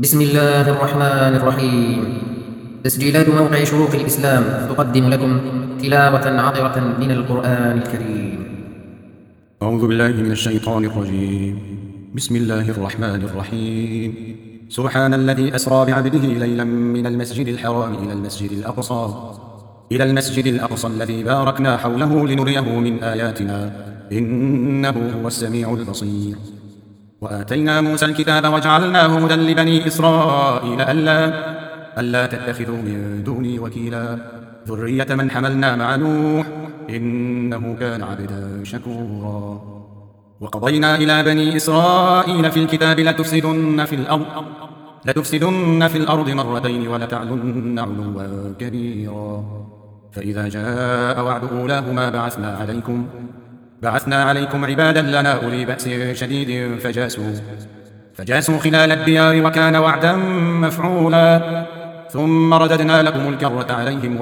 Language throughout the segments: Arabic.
بسم الله الرحمن الرحيم. تسجيلات موقع شروق الإسلام تقدم لكم تلاوة عطرة من القرآن الكريم. أعوذ بالله من الشيطان الرجيم. بسم الله الرحمن الرحيم. سبحان الذي أسرى بعبده ليلا من المسجد الحرام إلى المسجد الأقصى الذي باركنا حوله لنريه من آياتنا إنه هو السميع البصير. وآتينا موسى الكتاب وجعلناه هدى لبني إسرائيل ألا تتخذوا من دوني وكيلا ذرية من حملنا مع نوح إنه كان عبدا شكورا. وقضينا إلى بني إسرائيل في الكتاب لتفسدن في الأرض مرتين ولتعلن علوا كبيرا. فإذا جاء وعد أولاهما بعثنا عليكم عبادا لنا أولي بأس شديد فجاسوا خلال الديار وكان وعدا مفعولا. ثم رددنا لكم الكرة عليهم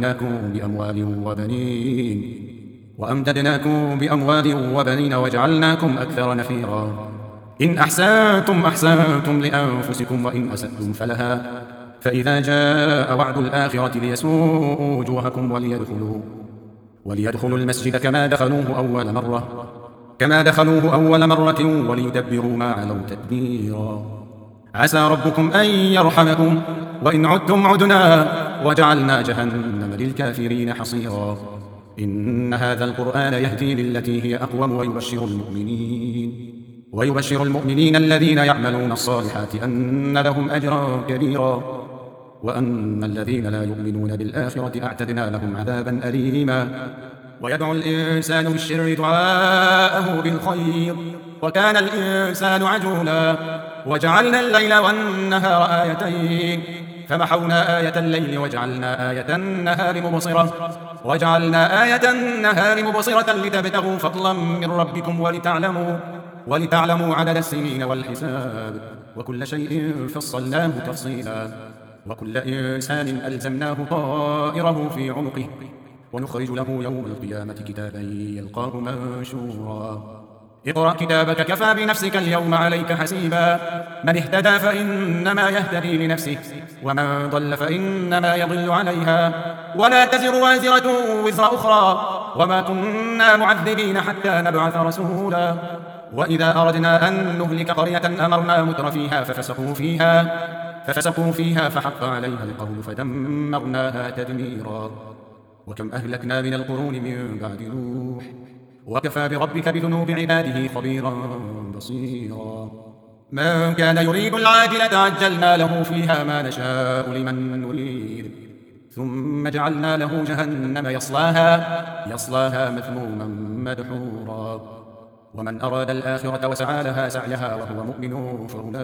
وأمددناكم بأموال وبنين وجعلناكم أكثر نفيرا. إن أحسنتم لأنفسكم وإن أسأتم فلها. فإذا جاء وعد الآخرة ليسوءوا وجوهكم وليدخلوا المسجد كما دخلوه أول مرة وليدبروا ما علوا تدبيرا. عسى ربكم أن يرحمكم وإن عدتم عدنا وجعلنا جهنم للكافرين حصيرا. إن هذا القرآن يهدي للتي هي أقوم ويبشر المؤمنين الذين يعملون الصالحات أن لهم أجرا كبيرا وأن الذين لا يؤمنون بالآخرة أعتدنا لهم عذابا أليما. ويدعو الإنسان بالشر دعاءه بالخير وكان الإنسان عجولا. وجعلنا الليل والنهار آيتين فمحونا آية الليل وجعلنا آية النهار مبصرة لتبتغوا فضلا من ربكم ولتعلموا عدد السنين والحساب وكل شيء فصلناه تفصيلا. وكل إنسان ألزمناه طائره في عنقه ونخرج له يوم القيامة كتابا يلقاه منشورا. اقرأ كتابك كفى بنفسك اليوم عليك حسيبا. من اهتدى فإنما يهتدي لنفسه ومن ضل فإنما يضل عليها ولا تزر وازرة وزر أخرى وما كنا معذبين حتى نبعث رسولا. وإذا أردنا أن نهلك قرية أمرنا متر فيها ففسقوا فيها فحق عليها القول فدمرناها تدميرا. وكم أهلكنا من القرون من بعد نوح وكفى بربك بذنوب عباده خبيرا بصيرا. من كان يريد العاجلة عجلنا له فيها ما نشاء لمن نريد ثم جعلنا له جهنم يصلاها مذموما مدحورا. ومن أراد الآخرة وسعى لها سعيها وهو مؤمن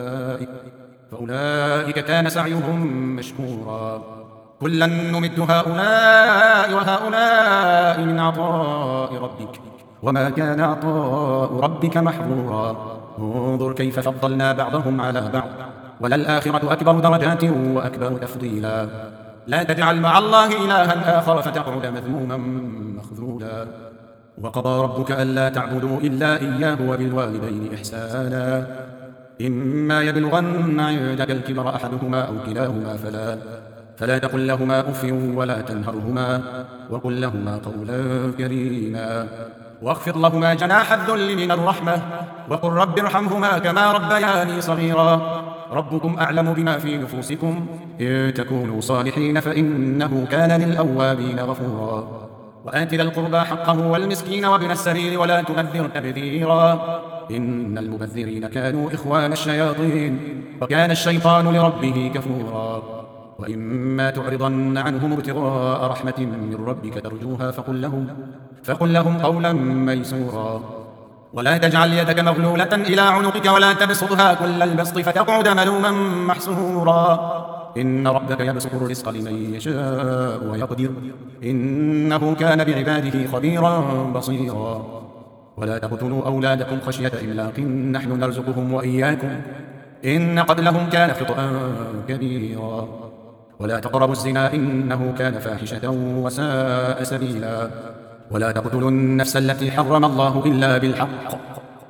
فأولئك كان سعيهم مشكورا. كلا نمد هؤلاء وهؤلاء من عطاء ربك وما كان عطاء ربك محظورا. انظر كيف فضلنا بعضهم على بعض وللآخرة أكبر درجات وأكبر تفضيلا. لا تجعل مع الله إلها آخر فتقعد مذموما مخذولا. وقضى ربك ألا تعبدوا إلا إياه وبالوالدين إحسانا. إما يبلغن عندك الكبر أحدهما أو كلاهما فلا تقل لهما أف ولا تنهرهما وقل لهما قولا كريما. واخفض لهما جناح الذل من الرحمة وقل رب ارحمهما كما ربياني صغيرا. ربكم أعلم بما في نفوسكم إن تكونوا صالحين فإنه كان للأوابين غفورا. وآت ذا القربى حقه والمسكين وابن السبيل ولا تبذر تبذيرا إن المبذرين كانوا إخوان الشياطين وكان الشيطان لربه كفورا. وإما تعرضن عنهم ابتغاء رحمة من ربك ترجوها فقل لهم قولا ميسورا. ولا تجعل يدك مغلولة إلى عنقك ولا تبسطها كل البسط فتقعد ملوما محسورا. إن ربك يبسط الرزق لمن يشاء ويقدر إنه كان بعباده خبيرا بصيرا. ولا تقتلوا أولادكم خشية إملاق نحن نرزقهم وإياكم إن قتلهم كان خطأ كبيرا. ولا تقربوا الزنا إنه كان فاحشة وساء سبيلا. ولا تقتلوا النفس التي حرم الله إلا بالحق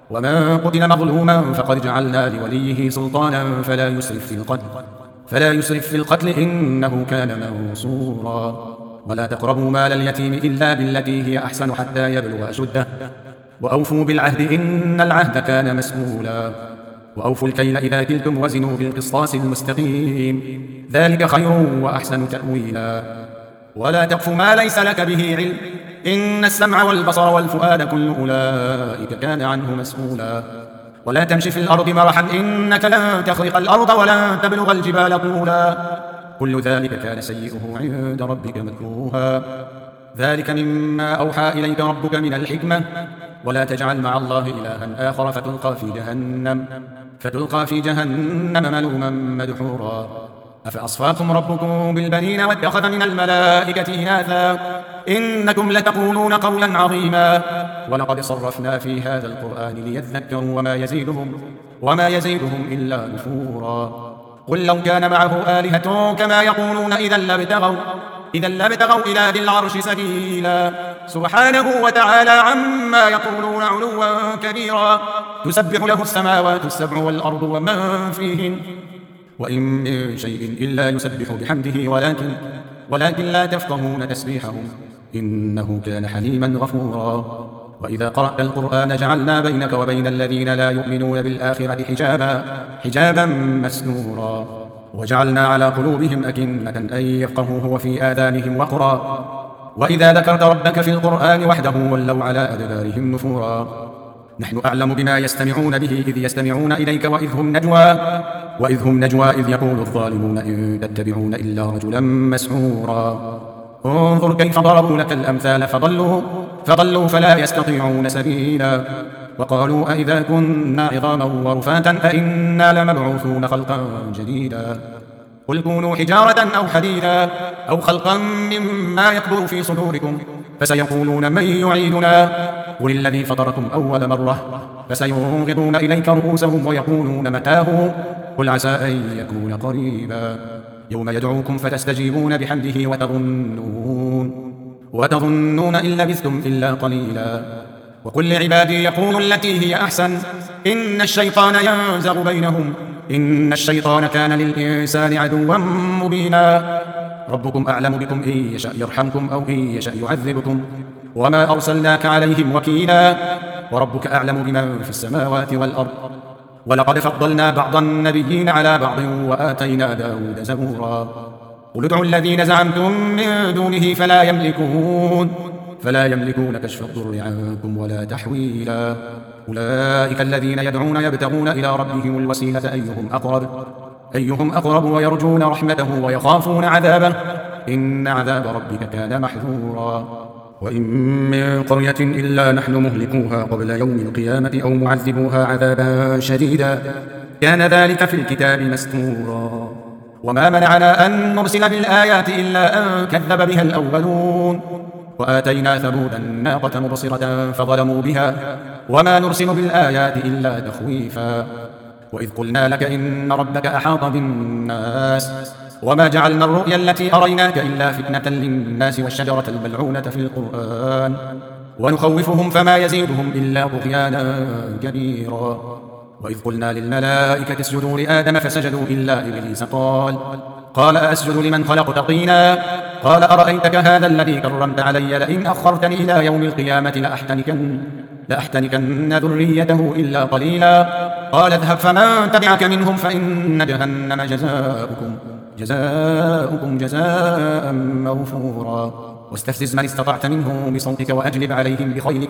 ومن قتل مظلوما فقد جعلنا لوليه سلطانا فلا يسرف في القتل إنه كان منصورا. ولا تقربوا مال اليتيم إلا بالتي هي أحسن حتى يبلغ أشده وأوفوا بالعهد إن العهد كان مسؤولا. وأوفوا الكيل إذا كلتم وزنوا بالقسطاس المستقيم ذلك خير وأحسن تأويلا. ولا تقف ما ليس لك به علم إن السمع والبصر والفؤاد كل أولئك كان عنه مسؤولا. ولا تمشي في الأرض مرحا إنك لن تخرق الأرض ولن تبلغ الجبال طولا كل ذلك كان سيئه عند ربك مكروها. ذلك مما أوحى إليك ربك من الحكمة. ولا تجعل مع الله إلها آخر فتلقى في جهنم ملوما مدحورا. أفأصفاكم ربكم بالبنين واتخذ من الملائكة إناثا إنكم لتقولون قولا عظيما. ولقد صرفنا في هذا القرآن ليذكروا وما يزيدهم إلا نفورا. قل لو كان معه آلهة كما يقولون إذا لابتغوا إلى ذي العرش سبيلا. سبحانه وتعالى عما يقولون علوا كبيرا. تسبح له السماوات السبع والأرض ومن فيهن وإن من شيء إلا يسبح بحمده ولكن لا تفقهون تسبيحهم إنه كان حليما غفورا. وإذا قرأت القرآن جعلنا بينك وبين الذين لا يؤمنون بالآخرة حجابا مسنورا. وجعلنا على قلوبهم أكنة أن يفقهوه وفي آذانهم وقرا. وإذا ذكرت ربك في القرآن وحده ولوا على أدبارهم نفورا. نحن أعلم بما يستمعون به إذ يستمعون إليك وإذ هم نجوى إذ يقول الظالمون إن تتبعون إلا رجلا مسحورا. انظر كيف ضربوا لك الأمثال فضلوا فلا يستطيعون سبيلا. وقالوا أئذا كنا عظاما ورفاتا أئنا لمبعوثون خلقا جديدا. قل كونوا حجارة أو حديدا أو خلقا مما يكبر في صدوركم فسيقولون من يعيدنا قل الذي فطركم أول مرة فسينغضون إليك رؤوسهم ويقولون متاه قل عسى أن يكون قريبا. يوم يدعوكم فتستجيبون بحمده وتظنون إن لبثتم إلا قليلا. وقل لعبادي يقولوا التي هي أحسن إن الشيطان ينزغ بينهم إن الشيطان كان للإنسان عدوا مبينا. ربكم أعلم بكم إن يشأ يرحمكم أو إن يشأ يعذبكم وما أرسلناك عليهم وكيلا. وربك أعلم بمن في السماوات والأرض. ولقد فضلنا بعض النبيين على بعض وآتينا داود زبورا. قل ادعوا الذين زعمتم من دونه فلا يملكون كشف الضر عنكم ولا تحويلا. أولئك الذين يدعون يبتغون إلى ربهم الوسيلة أيهم أقرب ويرجون رحمته ويخافون عذابه إن عذاب ربك كان محذورا. وإن من قرية إلا نحن مهلكوها قبل يوم القيامة أو معذبوها عذابا شديدا كان ذلك في الكتاب مستورا. وما منعنا أن نرسل بالآيات إلا أن كذب بها الأولون. وآتينا ثمود الناقة مبصرة فظلموا بها وما نرسل بالآيات إلا تخويفا. وإذ قلنا لك إن ربك أحاط بالناس وما جعلنا الرؤيا التي أريناك إلا فتنة للناس والشجرة الملعونة في القرآن ونخوفهم فما يزيدهم إلا طغيانا كبيرا. وإذ قلنا للملائكة اسجدوا لآدم فسجدوا إلا إبليس قال أسجد لمن خلقت طينا قال أرأيتك هذا الذي كرمت علي لئن أخرتني إلى يوم القيامة لأحتنكن ذريته إلا قليلا. قال اذهب فمن تبعك منهم فإن جهنم جزاؤكم جزاء موفورا. واستفزز من استطعت منهم بصوتك وأجلب عليهم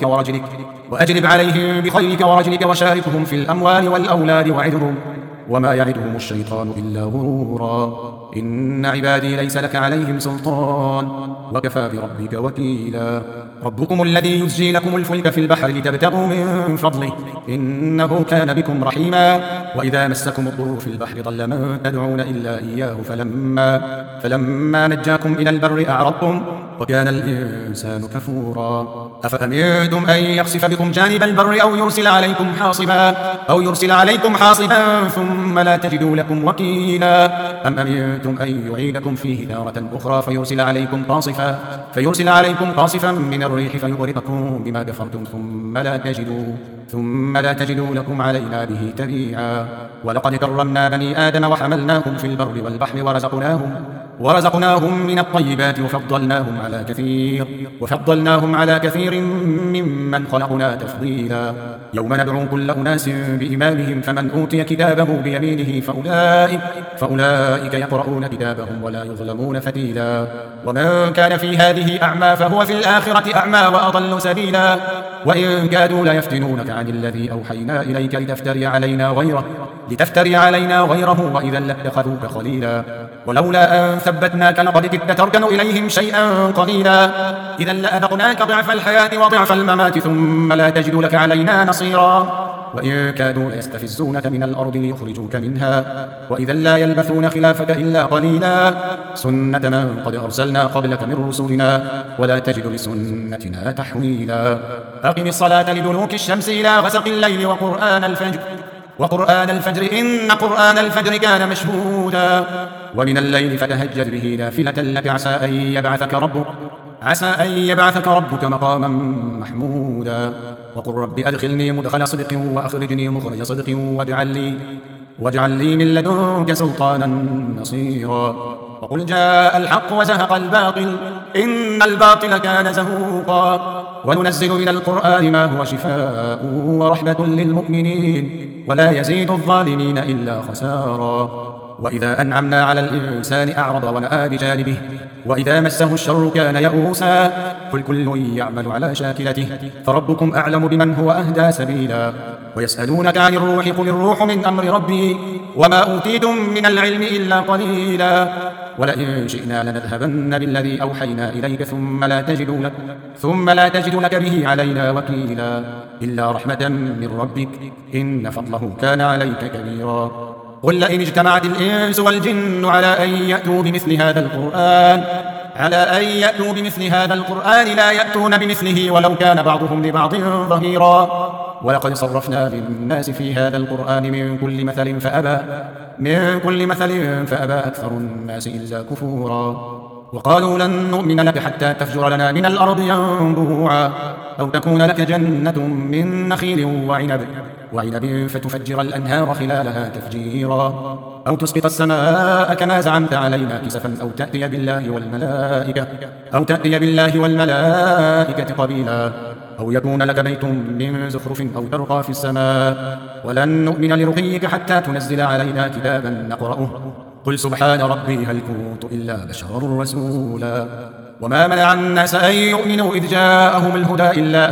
بخيلك ورجلك وشاركهم في الأموال والأولاد وعدهم وما يعدهم الشيطان إلا غرورا. إن عبادي ليس لك عليهم سلطان وكفى بربك وكيلا. ربكم الذي يزجي لكم الفلك في البحر لتبتغوا من فضله إنه كان بكم رحيما. وإذا مسكم الضر في البحر ضل من تدعون إلا إياه فلما نجاكم إلى البر أعرضتم وكان الإنسان كفورا. أفأمنتم أن يخسف بكم جانب البر أو يرسل عليكم حاصبا ثم لا تجدوا لكم وكيلا. أم أمنتم أن يعيدكم فيه تارة أخرى فيرسل عليكم قاصفا من الريح فيغرقكم بما كفرتم ثم لا تجدوا ثم لا تجدوا لكم علينا به تبيعا. ولقد كرمنا بني آدم وحملناهم في البر والبحر ورزقناهم من الطيبات وفضلناهم على كثير ممن خلقنا تفضيلا. يوم ندعو كل أناس بإمامهم فمن أوتي كتابه بيمينه فأولئك يقرؤون كتابهم ولا يظلمون فتيلا. ومن كان في هذه أعمى فهو في الآخرة أعمى وأضل سبيلا. وإن كادوا ليفتنونك عن الذي أوحينا إليك لتفتري علينا غيره وإذا لاتخذوك خليلا. ولولا أن ثبتناك لقد كدت تركن إليهم شيئا قليلا. إذا لأذقناك ضعف الحياة وضعف الممات ثم لا تجد لك علينا نصيرا. وإن كادوا ليستفزونك من الأرض ليخرجوك منها وإذا لا يلبثون خلافك إلا قليلا. سنة من قد أرسلنا قبلك من رسلنا ولا تجد لسنتنا تحويلا. أقم الصلاة لدلوك الشمس إلى غسق الليل وقرآن الفجر إن قرآن الفجر كان مشهودا. ومن الليل فتهجد به نافلة لك عسى أن يبعثك ربك مقاما محمودا. وقل رب أدخلني مدخل صدق وأخرجني مخرج صدق واجعل لي من لدنك سلطانا نصيرا. وقل جاء الحق وزهق الباطل إن الباطل كان زهوقا. وننزل من القرآن ما هو شفاء ورحمة للمؤمنين ولا يزيد الظالمين إلا خسارا. وإذا أنعمنا على الإنسان أعرض ونأى بجانبه وإذا مسه الشر كان يئوسا. قل كل يعمل على شاكلته فربكم أعلم بمن هو أهدى سبيلا. ويسألونك عن الروح قل الروح من أمر ربي وما أوتيتم من العلم إلا قليلا. ولئن شئنا لنذهبن بالذي أوحينا إليك ثم لا تجد لك به علينا وكيلا. إلا رحمة من ربك إن فضله كان عليك كبيرا. قل لئن اجتمعت الإنس والجن على أن يأتوا بمثل هذا القرآن لا يأتون بمثله ولو كان بعضهم لبعض ظهيرا. ولقد صرفنا للناس في هذا القرآن من كل مثل فأبى أكثر الناس إلا كفورا. وقالوا لن نؤمن لك حتى تفجر لنا من الأرض ينبوعا أو تكون لك جنة من نخيل وعنب فتفجر الأنهار خلالها تفجيرا أو تسقط السماء كما زعمت علينا كسفا أو تأتي بالله والملائكة قبيلا أو يكون لك بيت من زخرف أو ترقى في السماء ولن نؤمن لرقيك حتى تنزل علينا كتابا نقرأه قل سبحان ربي هل كنت إلا بشرا رسولا. وما منع الناس أن يؤمنوا إذ جاءهم الهدى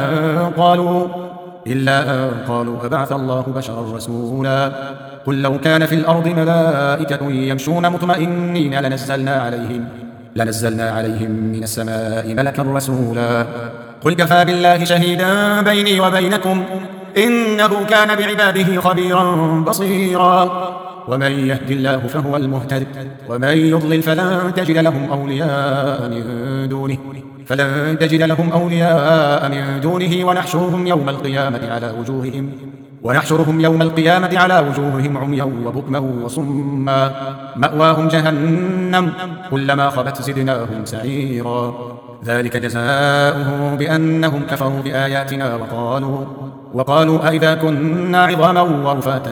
إلا أن قالوا أبعث الله بشرا رسولا. قل لو كان في الأرض ملائكة يمشون مطمئنين لنزلنا عليهم من السماء ملكا رسولا. قل كفى بالله شهيدا بيني وبينكم إنه كان بعباده خبيرا بصيرا. ومن يهد الله فهو المهتد ومن يضلل فلن تجد لهم أولياء من دونه ونحشرهم يوم القيامة على وجوههم عميا وبكما وصما مأواهم جهنم كلما خبت زدناهم سعيرا. ذلك جزاؤهم بأنهم كفروا بآياتنا وقالوا أئذا كنا عظاما ورفاتا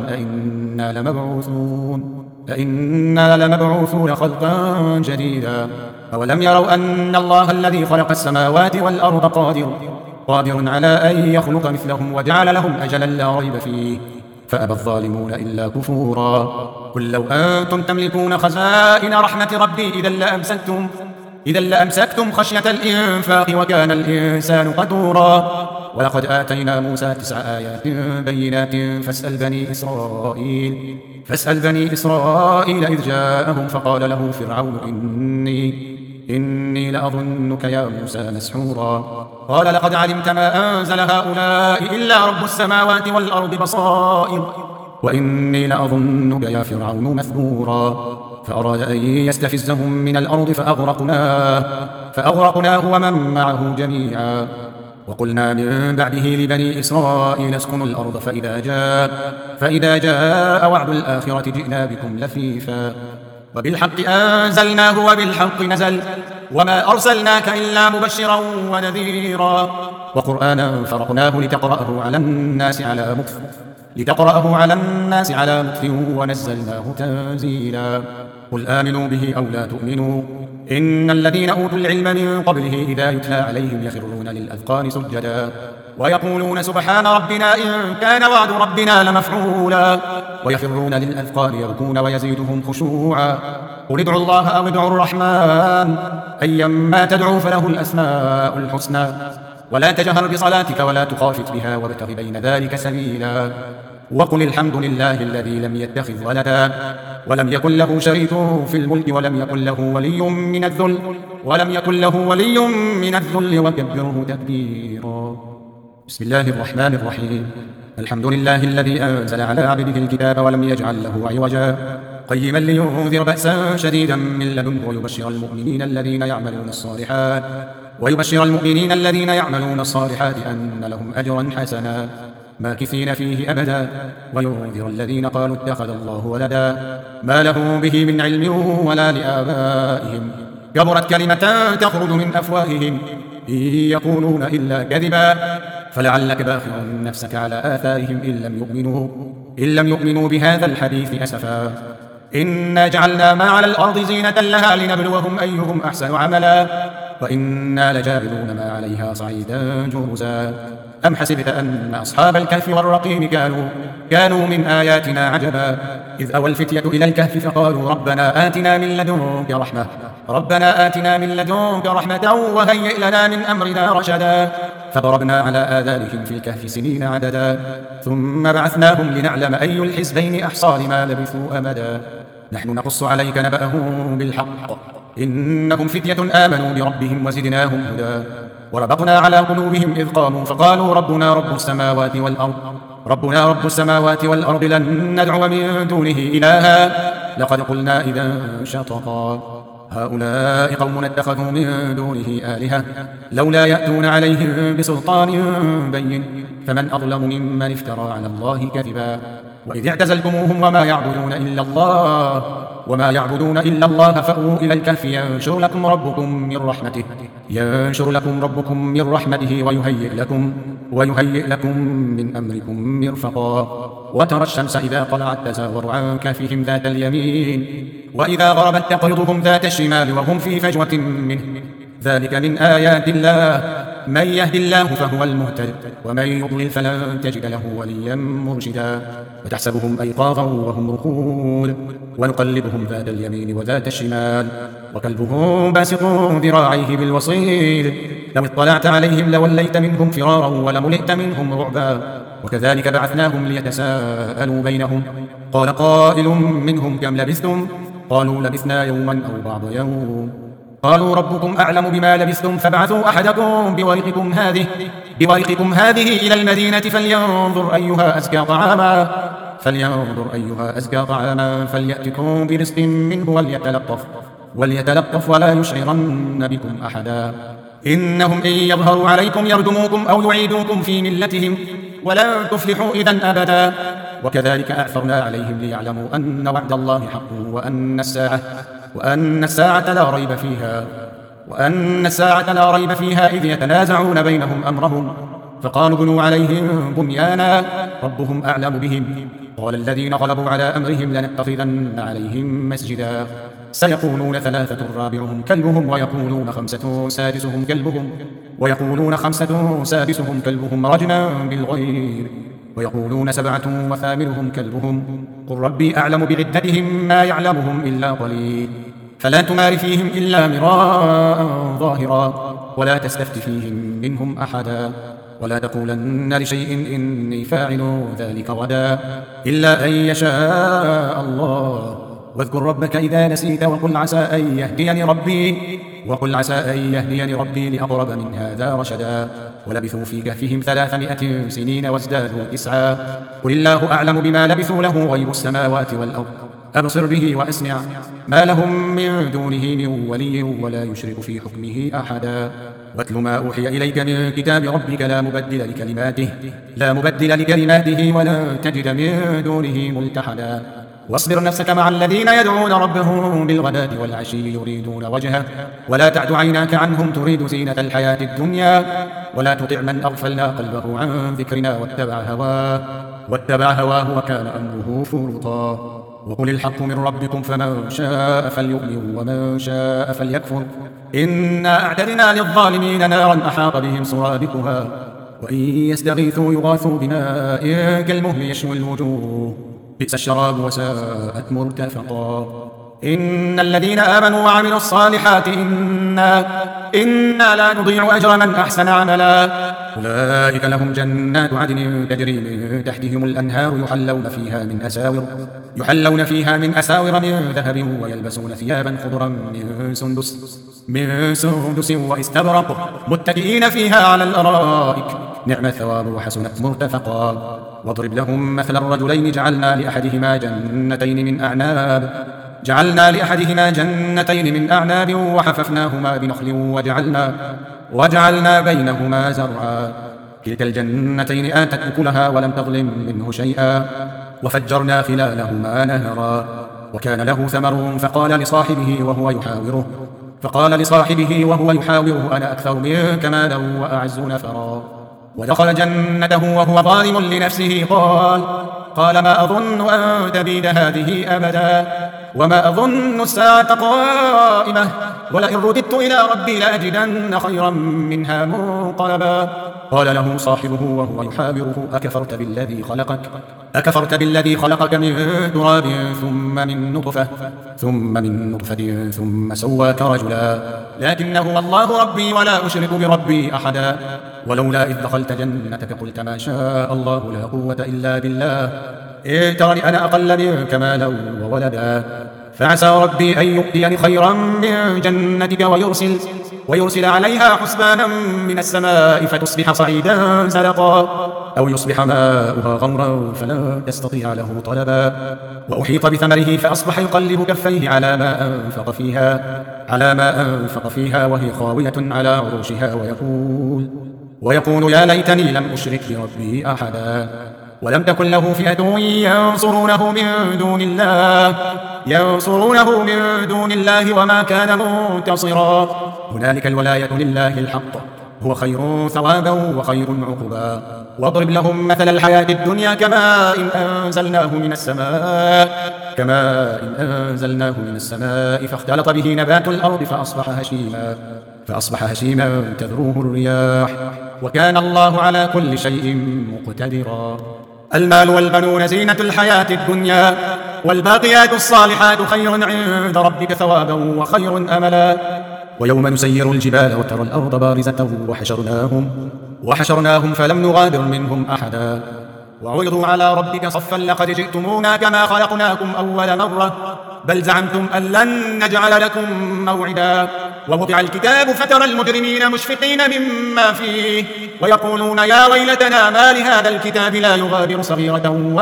أئنا لمبعوثون خلقا جديدا. أولم يروا أن الله الذي خلق السماوات والأرض قادر على أن يخلق مثلهم وجعل لهم أجلا لا ريب فيه فأبى الظالمون إلا كفورا. قل لو أنتم تملكون خزائن رحمة ربي إذا لأمسكتم خشية الإنفاق وكان الإنسان قتورا. ولقد آتينا موسى 9 آيات بينات فاسأل بني إسرائيل إذ جاءهم فقال له فرعون إني لأظنك يا موسى مسحورا. قال لقد علمت ما أنزل هؤلاء إلا رب السماوات والأرض بصائر وإني لأظنك يا فرعون مثبورا. فأراد أن يستفزهم من الأرض فأغرقناه ومن معه جميعا. وقلنا من بعده لبني إسرائيل اسكنوا الأرض فإذا جاء وعد الآخرة جئنا بكم لفيفا. وبالحق أنزلناه وبالحق نزل وما أرسلناك إلا مبشرا ونذيرا. وقرآنا فرقناه لتقرأه على الناس على مكث ونزلناه تنزيلا. قل آمنوا به أو لا تؤمنوا إن الذين أوتوا العلم من قبله إذا يتلى عليهم يخرون للأذقان سجدا ويقولون سبحان ربنا إن كان وعد ربنا لمفعولا ويخرون للأذقان يبكون ويزيدهم خشوعا. قل ادعوا الله أو ادعوا الرحمن أيما تدعوا فله الأسماء الحسنى ولا تجهر بصلاتك ولا تخافت بها وابتغ بين ذلك سبيلا. وقل الحمد لله الذي لم يتخذ ولدا ولم يكن له شريك في الملك ولم يكن له ولي من الذل وكبره تكبيرا. بسم الله الرحمن الرحيم. الحمد لله الذي أنزل على عبده الكتاب ولم يجعل له عوجا قيما لينذر بأسا شديدا من لدنه ويبشر المؤمنين الذين يعملون الصالحات أن لهم أجرا حسنا ماكثين فيه أبدا وينذر الذين قالوا اتخذ الله ولدا ما له به من علم ولا لآبائهم كبرت كلمة تخرج من أفواههم إن يقولون إلا كذبا فلعلك باخع نفسك على آثارهم إن لم يؤمنوا بهذا الحديث أسفا. إنا جعلنا ما على الأرض زينة لها لنبلوهم أيهم أحسن عملا وإنا لجابلون ما عليها صعيدا جرزا. أم حسبت أن أصحاب الكهف والرقيم كانوا من آياتنا عجبا إذ أوى الفتية إلى الكهف فقالوا ربنا آتنا من لدنك رحمة وهيئ لنا من أمرنا رشدا فضربنا على آذانهم في الكهف سنين عددا ثم بعثناهم لنعلم أي الحزبين أحصى لما لبثوا أمدا. نحن نقص عليك نبأهم بالحق إنهم فتية آمنوا بربهم وزدناهم هدى وربطنا على قلوبهم إذ قاموا فقالوا ربنا رب السماوات والأرض لن ندعو من دونه إلها لقد قلنا إذا شططا هؤلاء قوم اتخذوا من دونه آلهة لولا يأتون عليهم بسلطان بين فمن أظلم ممن افترى على الله كذبا. وإذ اعتزلتموهم وما يعبدون إلا الله فأووا إلى الكهف ينشر لكم ربكم من رحمته ويهيئ لكم من أمركم مرفقا. وترى الشمس إذا طلعت تزاور عن كهفهم ذات اليمين وإذا غربت تقرضهم ذات الشمال وهم في فجوة منه ذلك من آيات الله من يهد الله فهو المهتد ومن يضلل فلن تجد له وليا مرشدا. وتحسبهم أيقاظا وهم رقود ونقلبهم ذات اليمين وذات الشمال وكلبهم باسط ذراعيه بالوصيد لو اطلعت عليهم لوليت منهم فرارا ولملئت منهم رعبا. وكذلك بعثناهم ليتساءلوا بينهم قال قائل منهم كم لبثتم قالوا لبثنا يوما أو بعض يوم قالوا ربكم أعلم بما لبثتم فابعثوا أحدكم بورقكم هذه إلى المدينة فلينظر أيها أزكى طعاما فليأتكم برزق منه وليتلطف ولا يشعرن بكم أحدا. إنهم إن يظهروا عليكم يردموكم أو يعيدوكم في ملتهم ولن تفلحوا إذا أبدا. وكذلك أعثرنا عليهم ليعلموا أن وعد الله حق وأن الساعة لا ريب فيها إذ يتنازعون بينهم أمرهم فقالوا بنوا عليهم بنيانا ربهم أعلم بهم قال الذين غلبوا على أمرهم لنتخذن عليهم مسجدا. سيقولون 3 رابعهم كلبهم ويقولون 5 سادسهم كلبهم رجما بالغير ويقولون 7 وثامنهم كلبهم قل ربي أعلم بعدتهم ما يعلمهم إلا قليل فلا تمار فيهم إلا مراء ظاهرا ولا تستفت فيهم منهم أحدا ولا تقولن لشيء إني فاعل ذلك غدا إلا أن يشاء الله واذكر ربك إذا نسيت وقل عسى أن يهديني ربي لأقرب من هذا رشدا. ولبثوا في كهفهم 300 سنين وازدادوا 9 قل الله أعلم بما لبثوا له غيب السماوات والأرض أبصر به وأسمع ما لهم من دونه من ولي ولا يشرك في حكمه أحدا. واتل ما أوحي إليك من كتاب ربك لا مبدل لكلماته ولا تجد من دونه ملتحدا. واصبر نفسك مع الذين يدعون ربهم بالغداة والعشي يريدون وجهه ولا تعد عيناك عنهم تريد زينة الحياة الدنيا ولا تطع من أغفلنا قلبه عن ذكرنا واتبع هواه وكان أمره فرطا. وقل الحق من ربكم فمن شاء فليؤمن ومن شاء فليكفر إنا أعتدنا للظالمين نارا أحاط بهم سرادقها وإن يستغيثوا يغاثوا بماء كالمهل يشوي الوجوه بئس الشراب وساءت مرتفقا. إن الذين آمنوا وعملوا الصالحات إنا لا نضيع أجر من أحسن عملا أولئك لهم جنات عدن تجري من تحتهم الأنهار يحلون فيها من أساور من ذهب ويلبسون ثيابا خضرا من سندس واستبرق متكئين فيها على الأرائك نعم الثواب وحسنت مرتفقا. واضرب لهم مثل الرجلين جعلنا لأحدهما جنتين من أعناب وحففناهما بنخل وجعلنا بينهما زرعا كلتا الجنتين آتت أكلها ولم تظلم منه شيئا وفجرنا خلالهما نهرا وكان له ثمر فقال لصاحبه وهو يحاوره أنا أكثر منك مالا وأعز نفرا. ودخل جنته وهو ظالم لنفسه قال ما أظن أن تبيد هذه أبدا وما أظن الساعة قائمة ولئن رددت إلى ربي لأجدن خيرا منها منقلبا. قال له صاحبه وهو يحاوره أكفرت بالذي خلقك من تراب ثم من نطفة ثم سواك رجلا لكن هو الله ربي ولا أشرك بربي أحدا ولولا إذ دخلت جنتك قلت ما شاء الله لا قوة إلا بالله إن ترني أنا أقل منك مالا وولدا فعسى ربي أن يؤتيني خيرا من جنتك ويرسل عليها حسبانا من السماء فتصبح صعيدا زلقا أو يصبح ماؤها غورا فلا تستطيع له طلبا. وأحيط بثمره فأصبح يقلب كفيه على ما أنفق فيها وهي خاوية على عروشها ويقول يا ليتني لم أشرك بربي أحدا ولم تكن له فئة ينصرونه من دون الله وما كان منتصرا. هنالك الولاية لله الحق هو خير ثوابا وخير عقبا. واضرب لهم مثل الحياة الدنيا كماء إن أنزلناه من السماء فاختلط به نبات الأرض فأصبح هشيما تذروه الرياح وكان الله على كل شيء مقتدرا. المال والبنون زينة الحياة الدنيا والباقيات الصالحات خير عند ربك ثوابا وخير أملا. ويوم نسير الجبال وترى الأرض بارزة وحشرناهم فلم نغادر منهم أحدا وعرضوا على ربك صفا لقد جئتمونا كما خلقناكم أول مرة بل زعمتم أن لن نجعل لكم موعدا. ووضع الكتاب فترى المجرمين مشفقين مما فيه ويقولون يا ويلتنا ما لهذا الكتاب لا يغادر صغيرة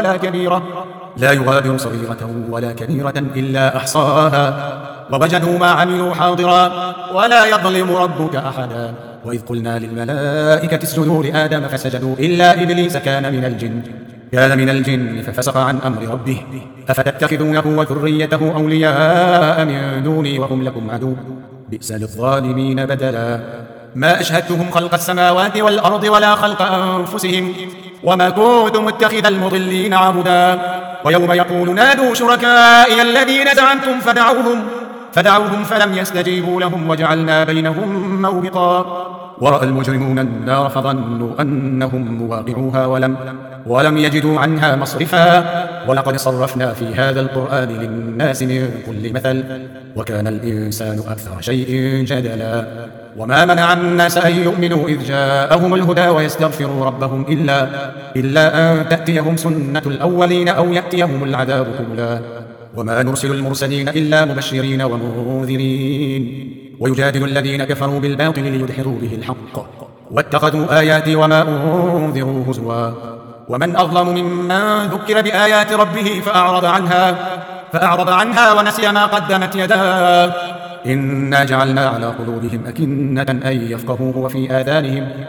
ولا كبيرة إلا أحصاها ووجدوا ما عملوا حاضرا ولا يظلم ربك أحدا. وإذ قلنا للملائكة اسجدوا لآدم فسجدوا إلا إبليس كان من الجن ففسق عن أمر ربه أفتتخذونه وذريته أولياء من دوني وهم لكم عدو بئس للظالمين بدلا. ما أشهدتهم خلق السماوات والأرض ولا خلق أنفسهم وما كنت متخذ المضلين عبدا. ويوم يقول نادوا شركائي الذين زعمتم فدعوهم فلم يستجيبوا لهم وجعلنا بينهم موبقا. ورأى المجرمون النار فظنوا أنهم مواقعوها ولم يجدوا عنها مصرفا. ولقد صرفنا في هذا القرآن للناس من كل مثل وكان الإنسان أكثر شيء جدلا. وما منع الناس أن يؤمنوا إذ جاءهم الهدى ويستغفروا ربهم إلا أن تأتيهم سنة الأولين أو يأتيهم العذاب قبلا. وما نرسل المرسلين إلا مبشرين ومنذرين ويجادل الذين كفروا بالباطل ليدحضوا به الحق واتخذوا آياتي وما أنذروا هزوا. ومن أظلم ممن ذكر بآيات ربه فأعرض عنها ونسي ما قدمت يداه إنا جعلنا على قلوبهم أكنة أن يفقهوه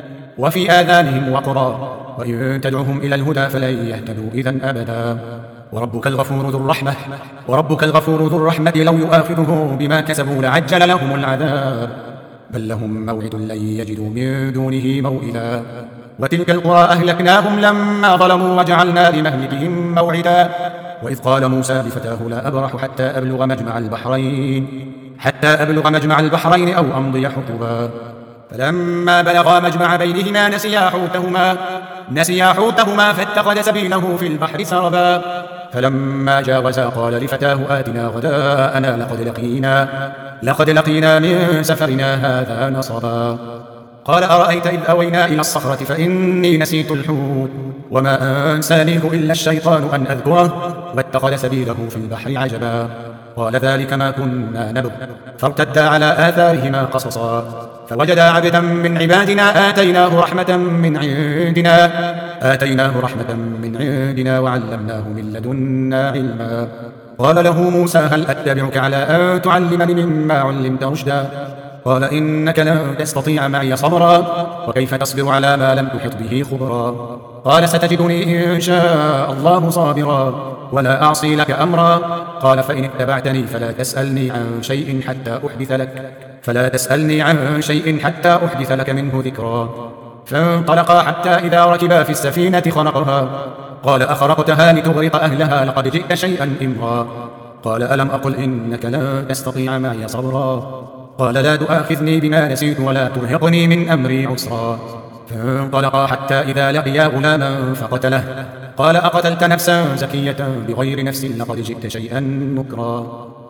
وفي آذانهم وقرا وإن تدعوهم إلى الهدى فلن يهتدوا إذا أبدا. وربك الغفور ذو الرحمة لو يؤاخذهم بما كسبوا لعجل لهم العذاب بل لهم موعد لن يجدوا من دونه موئلا وتلك القرى أهلكناهم لما ظلموا وجعلنا لمهلكهم موعدا وإذ قال موسى لفتاه لا أبرح حتى أبلغ مجمع البحرين أو أمضي حقبا فلما بلغا مجمع بينهما نسيا حوتهما فاتخذ سبيله في البحر سربا فلما جاوزا قال لفتاه آتنا غداءنا لقد لقينا من سفرنا هذا نصبا قال أرأيت إذ أوينا إلى الصخرة فإني نسيت الحوت وما أنسانيه إلا الشيطان أن أذكره واتخذ سبيله في البحر عجبا قال ذلك ما كنا نبغ فارتدا على آثارهما قصصا فوجدا عبدا من عبادنا آتيناه رحمة من عندنا وعلمناه من لدنا علما قال له موسى هل أتبعك على أن تعلمني مما علمت رشدا قال إنك لن تستطيع معي صبرا وكيف تصبر على ما لم تحط به خبرا قال ستجدني إن شاء الله صابرا ولا أعصي لك أمرا قال فإن اتبعتني فلا تسألني عن شيء حتى أحدث لك منه ذكرا فانطلقا حتى إذا ركبا في السفينة خنقها قال أخرقتها لتغرق أهلها لقد جئت شيئا إمرا قال ألم أقل إنك لن تستطيع معي صبرا قال لا تؤاخذني بما نسيت ولا ترهقني من أمري عسرا فانطلقا حتى إذا لقيا غلاما فقتله قال أقتلت نفسا زكية بغير نفس لقد جئت شيئا نكرا